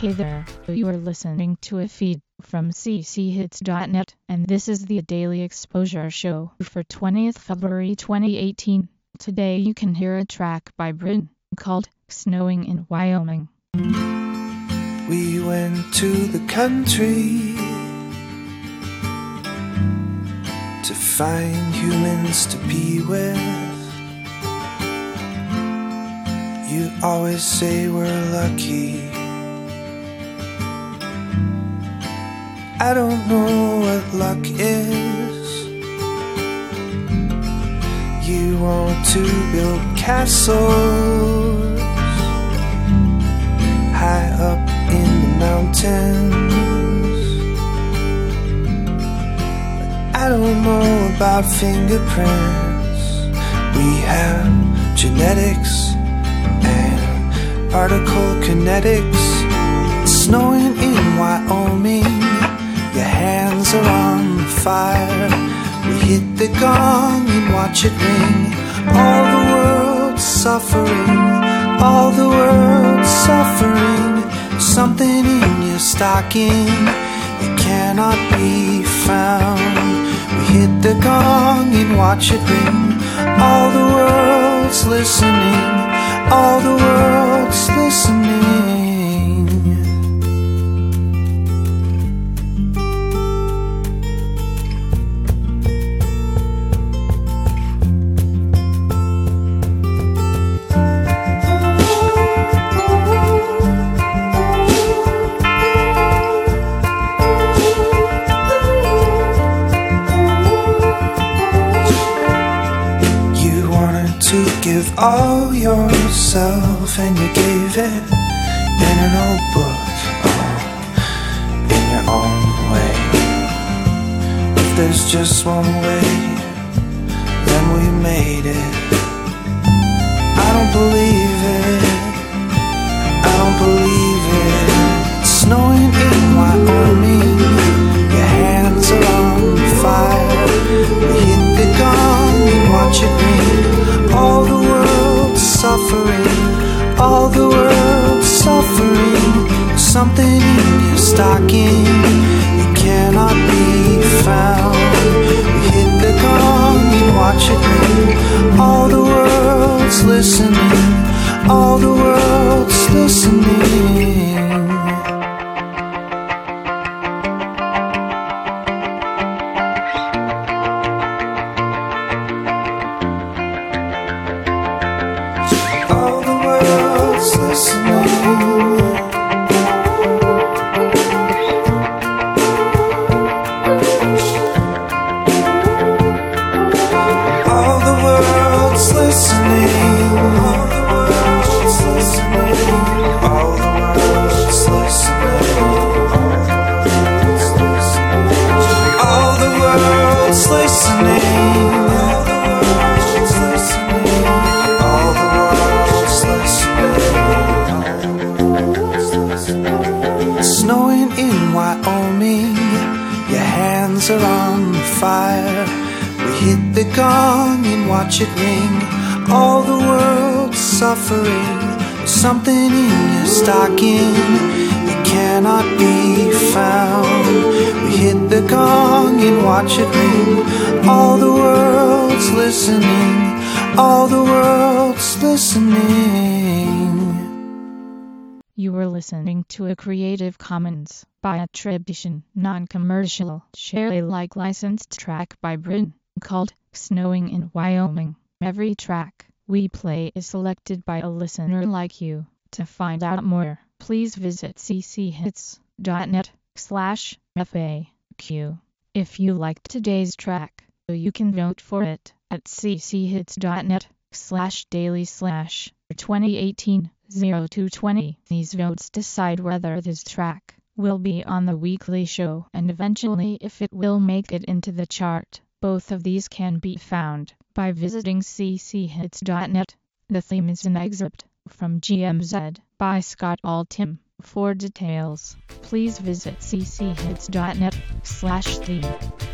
Hey there, you are listening to a feed from cchits.net, and this is the Daily Exposure Show for 20th February 2018. Today you can hear a track by Bryn called Snowing in Wyoming. We went to the country to find humans to be with. You always say we're lucky. I don't know what luck is. You want to build castles high up in the mountains, but I don't know about fingerprints. We have genetics and particle kinetics. It's snowing in Wyoming. Your hands are on fire. We hit the gong and watch it ring. All the world's suffering. All the world's suffering. Something in your stocking. It cannot be found. We hit the gong and watch it ring. All the world's listening. All the world's listening. To give all yourself, and you gave it in an old book, in your own way. If there's just one way, then we made it. I don't believe it. I don't believe it. It's snowing in Wyoming. Your hands are on fire. We hit the gong and watch it ring. All the world's suffering. All the world's suffering. Something in your stocking. It cannot be found. We hit the gong and watch it ring. All the world's listening. All the world's listening. Snowing in Wyoming, your hands are on fire. We hit the gong and watch it ring. All the world's suffering. Something in your stocking. It cannot be found. We hit the gong and watch it ring. All the world's listening. All the world's listening. You were listening to a Creative Commons by attribution, non-commercial, share-alike licensed track by Bryn called Snowing in Wyoming. Every track we play is selected by a listener like you. To find out more, please visit cchits.net/FAQ. If you liked today's track, you can vote for it at cchits.net/daily/2018-0220. These votes decide whether this track will be on the weekly show and eventually if it will make it into the chart. Both of these can be found by visiting cchits.net. The theme is an excerpt from GMZ by Scott Altham. For details, please visit cchits.net/theme.